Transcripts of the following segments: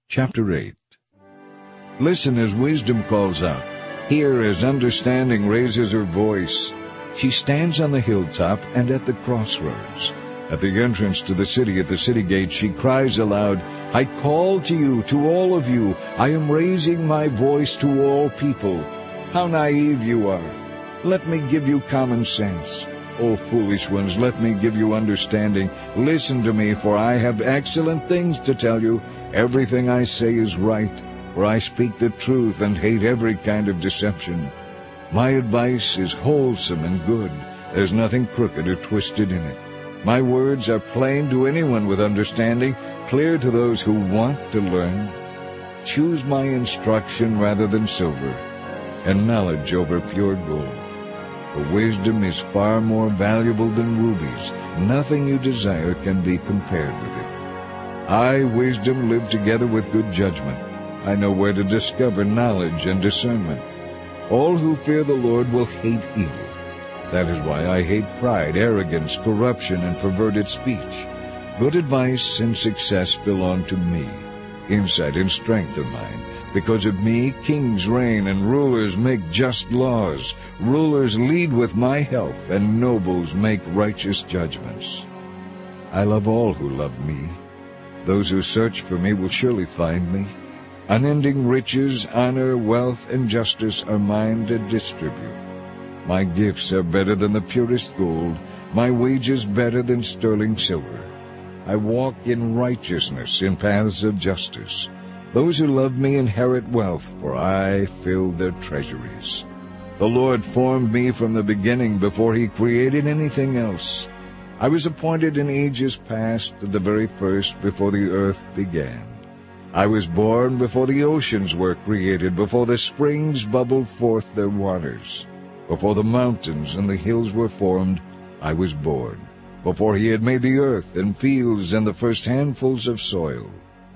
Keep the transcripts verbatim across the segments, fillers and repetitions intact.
Chapter eight. Listen as wisdom calls out. Hear as understanding raises her voice. She stands on the hilltop and at the crossroads. At the entrance to the city, at the city gate, she cries aloud, I call to you, to all of you. I am raising my voice to all people. How naive you are. Let me give you common sense. O foolish ones, let me give you understanding. Listen to me, for I have excellent things to tell you. Everything I say is right, for I speak the truth and hate every kind of deception. My advice is wholesome and good. There's nothing crooked or twisted in it. My words are plain to anyone with understanding, clear to those who want to learn. Choose my instruction rather than silver, and knowledge over pure gold. For wisdom is far more valuable than rubies. Nothing you desire can be compared with it. I, wisdom, live together with good judgment. I know where to discover knowledge and discernment. All who fear the Lord will hate evil. That is why I hate pride, arrogance, corruption, and perverted speech. Good advice and success belong to me. Insight and strength are mine. Because of me, kings reign and rulers make just laws. Rulers lead with my help, and nobles make righteous judgments. I love all who love me. Those who search for me will surely find me. Unending riches, honor, wealth, and justice are mine to distribute. My gifts are better than the purest gold, my wages better than sterling silver. I walk in righteousness, in paths of justice. Those who love me inherit wealth, for I fill their treasuries. The Lord formed me from the beginning, before he created anything else. I was appointed in ages past, at the very first, before the earth began. I was born before the oceans were created, before the springs bubbled forth their waters. Before the mountains and the hills were formed, I was born. Before he had made the earth and fields and the first handfuls of soil.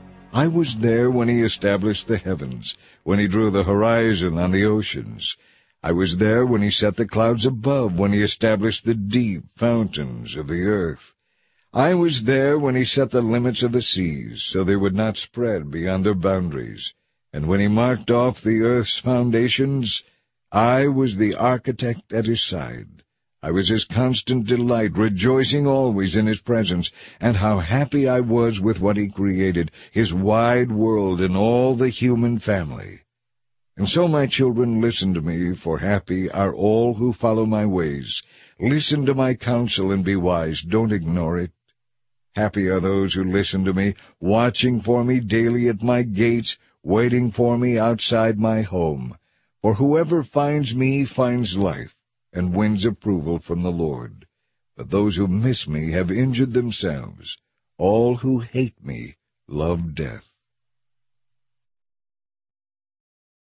I was there when he established the heavens, when he drew the horizon on the oceans. I was there when he set the clouds above, when he established the deep fountains of the earth. I was there when he set the limits of the seas, so they would not spread beyond their boundaries. And when he marked off the earth's foundations, I was the architect at his side. I was his constant delight, rejoicing always in his presence, and how happy I was with what he created, his wide world and all the human family. And so, my children, listen to me, for happy are all who follow my ways. Listen to my counsel and be wise. Don't ignore it. Happy are those who listen to me, watching for me daily at my gates, waiting for me outside my home. For whoever finds me finds life, and wins approval from the Lord. But those who miss me have injured themselves. All who hate me love death.